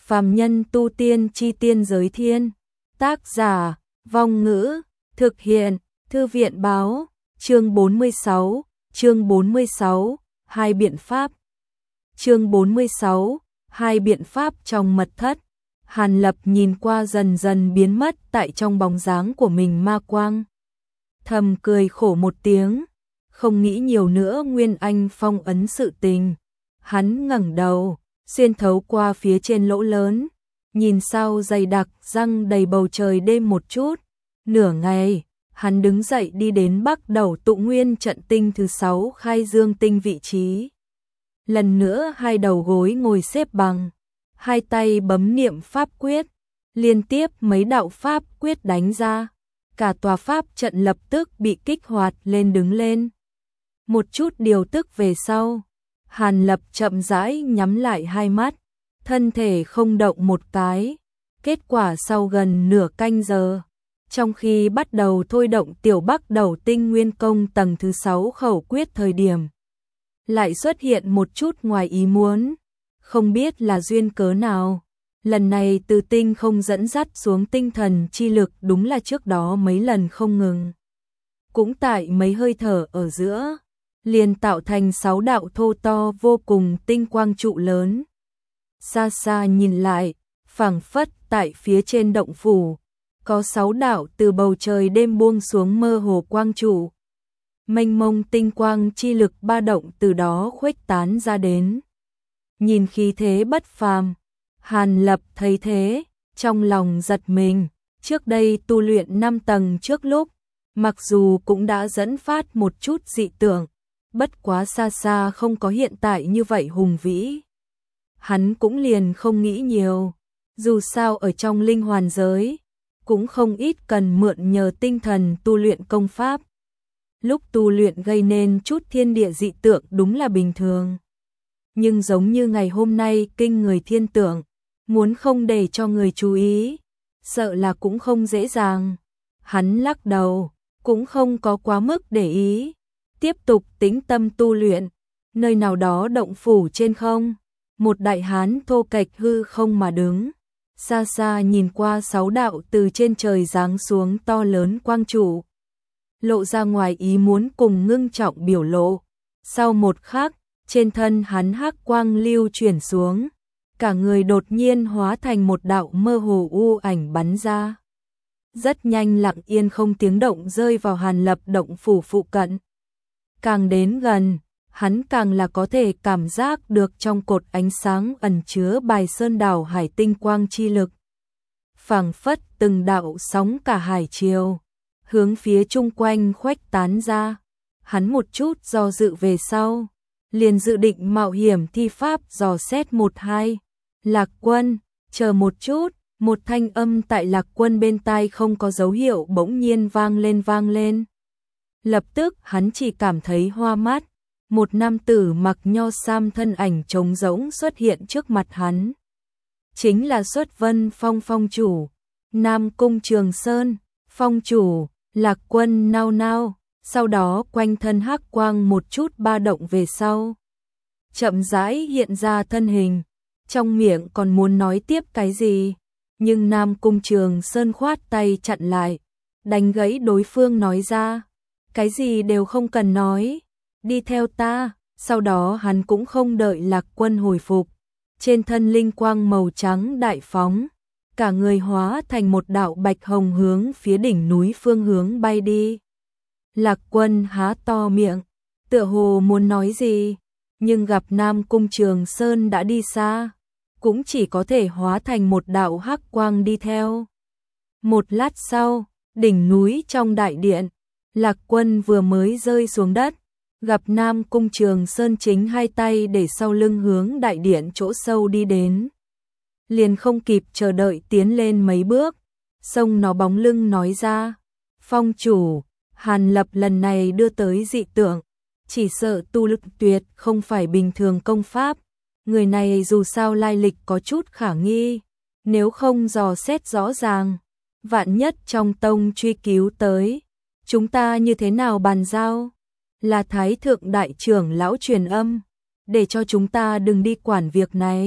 Phàm nhân tu tiên chi tiên giới thiên. Tác giả, Vong Ngữ, thực hiện, Thư viện báo, chương 46, hai biện pháp. Chương 46, hai biện pháp trong mật thất. Hàn Lập nhìn qua dần dần biến mất tại trong bóng dáng của mình ma quang. Thầm cười khổ một tiếng, không nghĩ nhiều nữa Nguyên Anh phong ấn sự tình. Hắn ngẩng đầu, xuyên thấu qua phía trên lỗ lớn, nhìn sao dày đặc răng đầy bầu trời đêm một chút. Nửa ngày, hắn đứng dậy đi đến Bắc Đầu Tụ Nguyên trận tinh thứ 6 khai dương tinh vị trí. Lần nữa hai đầu gối ngồi xếp bằng, hai tay bấm niệm pháp quyết, liên tiếp mấy đạo pháp quyết đánh ra, cả tòa pháp trận lập tức bị kích hoạt lên đứng lên. Một chút điều tức về sau, Hàn Lập chậm rãi nhắm lại hai mắt, thân thể không động một cái. Kết quả sau gần nửa canh giờ, trong khi bắt đầu thôi động tiểu Bắc Đầu Tinh Nguyên Công tầng thứ 6 khẩu quyết thời điểm, lại xuất hiện một chút ngoài ý muốn, không biết là duyên cớ nào. Lần này từ tinh không dẫn dắt xuống tinh thần chi lực đúng là trước đó mấy lần không ngừng. Cũng tại mấy hơi thở ở giữa, liền tạo thành 6 đạo thô to vô cùng tinh quang trụ lớn. Xa xa nhìn lại, phảng phất tại phía trên động phủ, có 6 đạo từ bầu trời đêm buông xuống mơ hồ quang trụ. Mênh mông tinh quang chi lực ba động từ đó khuếch tán ra đến. Nhìn khí thế bất phàm, Hàn Lập thấy thế, trong lòng giật mình. Trước đây tu luyện 5 tầng trước lúc, mặc dù cũng đã dẫn phát một chút dị tưởng, bất quá xa xa không có hiện tại như vậy hùng vĩ. Hắn cũng liền không nghĩ nhiều, dù sao ở trong linh hoàn giới, cũng không ít cần mượn nhờ tinh thần tu luyện công pháp. Lúc tu luyện gây nên chút thiên địa dị tượng đúng là bình thường. Nhưng giống như ngày hôm nay kinh người thiên tượng, muốn không để cho người chú ý, sợ là cũng không dễ dàng. Hắn lắc đầu, cũng không có quá mức để ý, tiếp tục tĩnh tâm tu luyện. Nơi nào đó động phủ trên không, một đại hán thô kệch hư không mà đứng, xa xa nhìn qua 6 đạo từ trên trời giáng xuống to lớn quang trụ, lộ ra ngoài ý muốn cùng ngưng trọng biểu lộ. Sau một khắc, trên thân hắn hắc quang lưu chuyển xuống, cả người đột nhiên hóa thành một đạo mơ hồ u ảnh bắn ra. Rất nhanh lặng yên không tiếng động rơi vào Hàn Lập động phủ phụ cận. Càng đến gần, hắn càng là có thể cảm giác được trong cột ánh sáng ẩn chứa bài sơn đảo hải tinh quang chi lực. Phảng phất từng đạo sóng cả hải triều, hướng phía chung quanh khuếch tán ra. Hắn một chút do dự về sau, liền dự định mạo hiểm thi pháp dò xét 1-2. Lạc Quân, chờ một chút. Một thanh âm tại Lạc Quân bên tai không có dấu hiệu bỗng nhiên vang lên. Lập tức hắn chỉ cảm thấy hoa mắt, một nam tử mặc nho sam thân ảnh trống rỗng xuất hiện trước mặt hắn. Chính là Xuất Vân Phong phong chủ, Nam Cung Trường Sơn, phong chủ. Lạc Quân nao nao, sau đó quanh thân hắc quang một chút ba động về sau, chậm rãi hiện ra thân hình, trong miệng còn muốn nói tiếp cái gì, nhưng Nam Cung Trường Sơn khoát tay chặn lại, đánh gãy đối phương nói ra, cái gì đều không cần nói, đi theo ta. Sau đó hắn cũng không đợi Lạc Quân hồi phục, trên thân linh quang màu trắng đại phóng, cả người hóa thành một đạo bạch hồng hướng phía đỉnh núi phương hướng bay đi. Lạc Quân há to miệng, tựa hồ muốn nói gì, nhưng gặp Nam Cung Trường Sơn đã đi xa, cũng chỉ có thể hóa thành một đạo hắc quang đi theo. Một lát sau, đỉnh núi trong đại điện, Lạc Quân vừa mới rơi xuống đất, gặp Nam Cung Trường Sơn chính hai tay để sau lưng hướng đại điện chỗ sâu đi đến. Liền không kịp chờ đợi tiến lên mấy bước, xông nó bóng lưng nói ra, phong chủ, Hàn Lập lần này đưa tới dị tượng, chỉ sợ tu lực tuyệt không phải bình thường công pháp, người này dù sao lai lịch có chút khả nghi, nếu không dò xét rõ ràng, vạn nhất trong tông truy cứu tới, chúng ta như thế nào bàn giao? Là Thái Thượng Đại trưởng lão truyền âm, để cho chúng ta đừng đi quản việc này.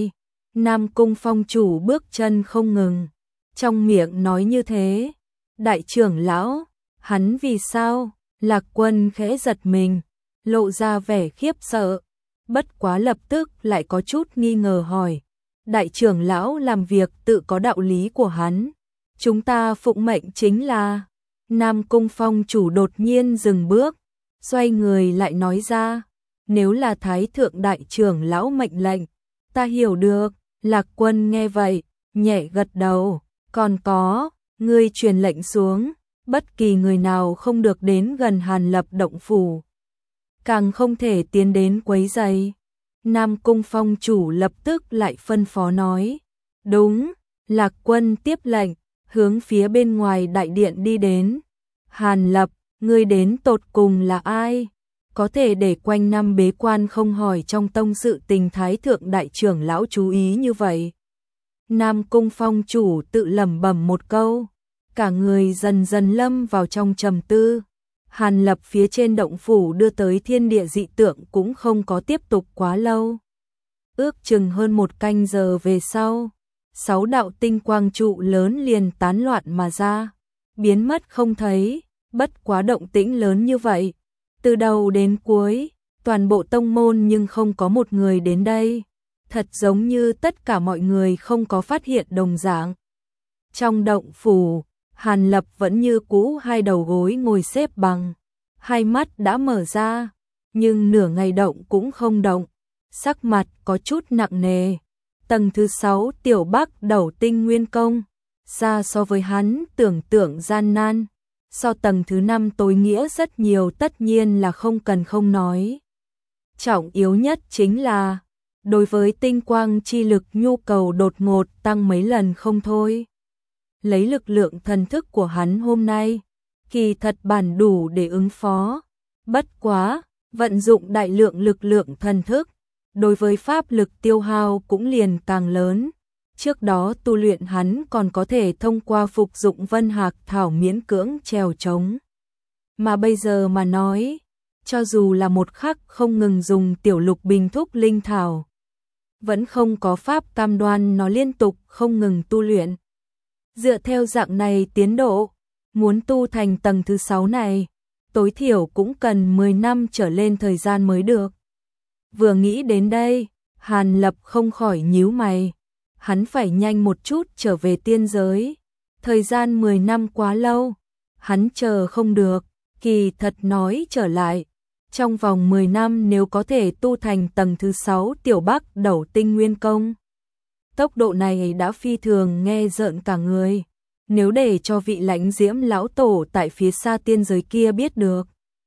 Nam Cung Phong chủ bước chân không ngừng, trong miệng nói như thế. Đại trưởng lão, hắn vì sao? Lạc Quân khẽ giật mình, lộ ra vẻ khiếp sợ, bất quá lập tức lại có chút nghi ngờ hỏi. Đại trưởng lão làm việc tự có đạo lý của hắn, chúng ta phụng mệnh chính là. Nam Cung Phong chủ đột nhiên dừng bước, xoay người lại nói ra, nếu là Thái thượng đại trưởng lão mệnh lệnh, ta hiểu được. Lạc Quân nghe vậy, nhẹ gật đầu, còn có, ngươi truyền lệnh xuống, bất kỳ người nào không được đến gần Hàn Lập động phủ, càng không thể tiến đến quấy rầy. Nam Cung Phong chủ lập tức lại phân phó nói, đúng. Lạc Quân tiếp lệnh, hướng phía bên ngoài đại điện đi đến. Hàn Lập, ngươi đến tột cùng là ai? Có thể để quanh năm bế quan không hỏi trong tông sự tình Thái thượng đại trưởng lão chú ý như vậy. Nam Cung Phong chủ tự lẩm bẩm một câu, cả người dần dần lâm vào trong trầm tư. Hàn Lập phía trên động phủ đưa tới thiên địa dị tượng cũng không có tiếp tục quá lâu. Ước chừng hơn 1 canh giờ về sau, 6 đạo tinh quang trụ lớn liền tán loạn mà ra, biến mất không thấy. Bất quá động tĩnh lớn như vậy, từ đầu đến cuối, toàn bộ tông môn nhưng không có một người đến đây, thật giống như tất cả mọi người không có phát hiện đồng dạng. Trong động phủ, Hàn Lập vẫn như cũ hai đầu gối ngồi xếp bằng, hai mắt đã mở ra, nhưng nửa ngày động cũng không động, sắc mặt có chút nặng nề. Tầng thứ 6 Tiểu Bắc Đầu Tinh Nguyên Công, xa so với hắn tưởng tượng gian nan, so tầng thứ 5 tối nghĩa rất nhiều, tất nhiên là không cần không nói. Trọng yếu nhất chính là, đối với tinh quang chi lực nhu cầu đột ngột tăng mấy lần không thôi. Lấy lực lượng thần thức của hắn hôm nay, kỳ thật bản đủ để ứng phó. Bất quá, vận dụng đại lượng lực lượng thần thức, đối với pháp lực tiêu hao cũng liền càng lớn. Trước đó tu luyện hắn còn có thể thông qua phục dụng Vân Hạc Thảo miễn cưỡng trèo trống. Mà bây giờ mà nói, cho dù là một khắc không ngừng dùng tiểu lục bình thúc linh thảo, vẫn không có pháp cam đoan nó liên tục không ngừng tu luyện. Dựa theo dạng này tiến độ, muốn tu thành tầng thứ 6 này, tối thiểu cũng cần 10 năm trở lên thời gian mới được. Vừa nghĩ đến đây, Hàn Lập không khỏi nhíu mày. Hắn phải nhanh một chút trở về tiên giới. Thời gian 10 năm quá lâu, hắn chờ không được. Kỳ thật nói trở lại, trong vòng 10 năm nếu có thể tu thành tầng thứ 6 Tiểu Bắc Đầu Tinh Nguyên Công, tốc độ này đã phi thường nghe rợn cả người. Nếu để cho vị Lãnh Diễm lão tổ tại phía xa tiên giới kia biết được,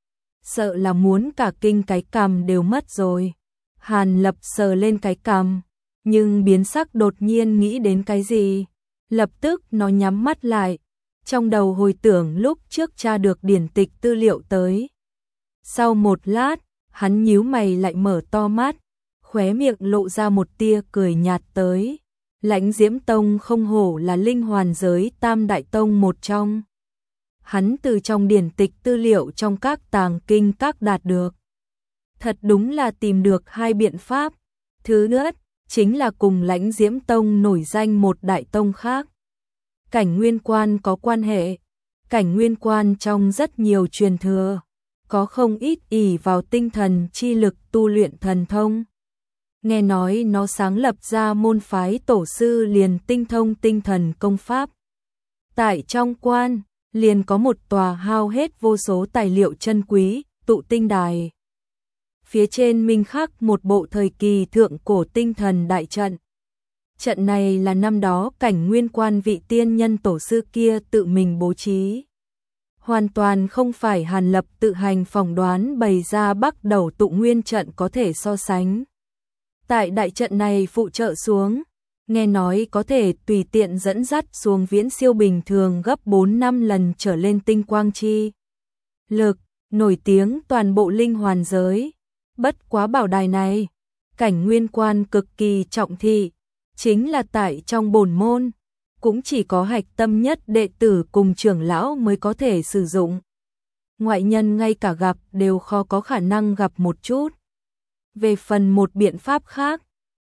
sợ là muốn cả kinh cái cằm đều mất rồi. Hàn Lập sờ lên cái cằm, nhưng biến sắc đột nhiên nghĩ đến cái gì, lập tức nó nhắm mắt lại, trong đầu hồi tưởng lúc trước tra được điển tịch tư liệu tới. Sau một lát, hắn nhíu mày lại mở to mắt, khóe miệng lộ ra một tia cười nhạt tới. Lãnh Diễm Tông không hổ là linh hoàn giới tam đại tông một trong. Hắn từ trong điển tịch tư liệu trong các tàng kinh các đạt được. Thật đúng là tìm được hai biện pháp. Thứ nhất, chính là cùng Lãnh Diễm Tông nổi danh một đại tông khác. Cảnh Nguyên Quan có quan hệ. Cảnh Nguyên Quan trong rất nhiều truyền thừa, có không ít ỷ vào tinh thần chi lực tu luyện thần thông. Nghe nói nó sáng lập ra môn phái tổ sư liền tinh thông tinh thần công pháp. Tại trong quan, liền có một tòa hao hết vô số tài liệu chân quý, tụ tinh đài. Phía trên minh khắc một bộ thời kỳ thượng cổ tinh thần đại trận. Trận này là năm đó Cảnh Nguyên Quan vị tiên nhân tổ sư kia tự mình bố trí. Hoàn toàn không phải Hàn Lập tự hành phỏng đoán bày ra Bắc Đầu Tụ Nguyên trận có thể so sánh. Tại đại trận này phụ trợ xuống, nghe nói có thể tùy tiện dẫn dắt xuống viễn siêu bình thường gấp 4-5 lần trở lên tinh quang chi lực, nổi tiếng toàn bộ linh hoàn giới. Bất quá bảo đài này, Cảnh Nguyên Quan cực kỳ trọng thị, chính là tại trong bổn môn, cũng chỉ có hạch tâm nhất đệ tử cùng trưởng lão mới có thể sử dụng. Ngoại nhân ngay cả gặp đều khó có khả năng gặp một chút. Về phần một biện pháp khác,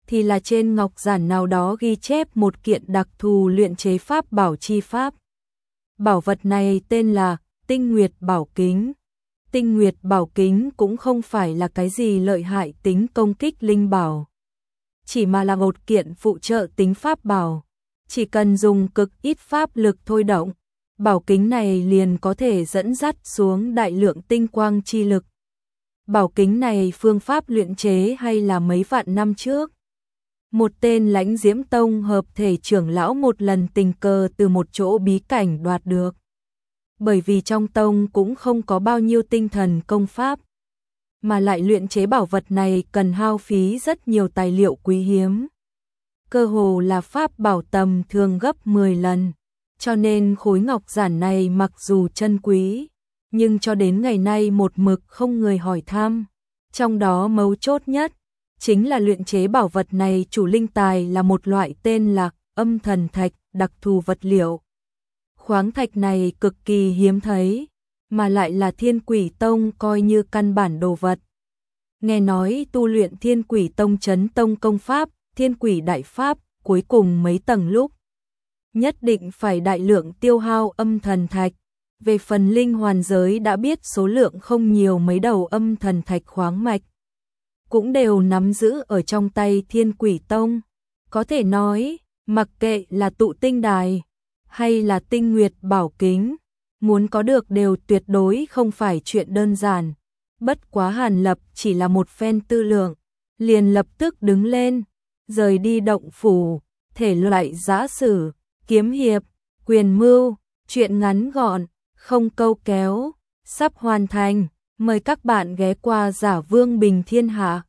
thì là trên ngọc giản nào đó ghi chép một kiện đặc thù luyện chế pháp bảo chi pháp. Bảo vật này tên là Tinh Nguyệt Bảo Kính. Tinh Nguyệt Bảo Kính cũng không phải là cái gì lợi hại tính công kích linh bảo, chỉ mà là một kiện phụ trợ tính pháp bảo, chỉ cần dùng cực ít pháp lực thôi động, bảo kính này liền có thể dẫn dắt xuống đại lượng tinh quang chi lực. Bảo kính này phương pháp luyện chế hay là mấy vạn năm trước, một tên Lãnh Diễm Tông hợp thể trưởng lão một lần tình cờ từ một chỗ bí cảnh đoạt được. Bởi vì trong tông cũng không có bao nhiêu tinh thần công pháp, mà lại luyện chế bảo vật này cần hao phí rất nhiều tài liệu quý hiếm. Cơ hồ là pháp bảo tầm thường gấp 10 lần, cho nên khối ngọc giản này mặc dù chân quý, nhưng cho đến ngày nay một mực không người hỏi thăm. Trong đó mấu chốt nhất chính là luyện chế bảo vật này chủ linh tài là một loại tên là Âm Thần Thạch, đặc thù vật liệu. Khoáng thạch này cực kỳ hiếm thấy, mà lại là Thiên Quỷ Tông coi như căn bản đồ vật. Nghe nói tu luyện Thiên Quỷ Tông Chấn Tông công pháp, Thiên Quỷ Đại Pháp, cuối cùng mấy tầng lúc nhất định phải đại lượng tiêu hao âm thần thạch. Về phần linh hoàn giới đã biết số lượng không nhiều, mấy đầu âm thần thạch khoáng mạch cũng đều nắm giữ ở trong tay Thiên Quỷ Tông. Có thể nói, mặc kệ là tụ tinh đài hay là Tinh Nguyệt Bảo Kính, muốn có được đều tuyệt đối không phải chuyện đơn giản. Bất quá Hàn Lập chỉ là một phen tư lượng, liền lập tức đứng lên, rời đi động phủ, thể loại giã sử, kiếm hiệp, quyền mưu, chuyện ngắn gọn, không câu kéo, sắp hoàn thành. Mời các bạn ghé qua Giả Vương Bình Thiên Hạ.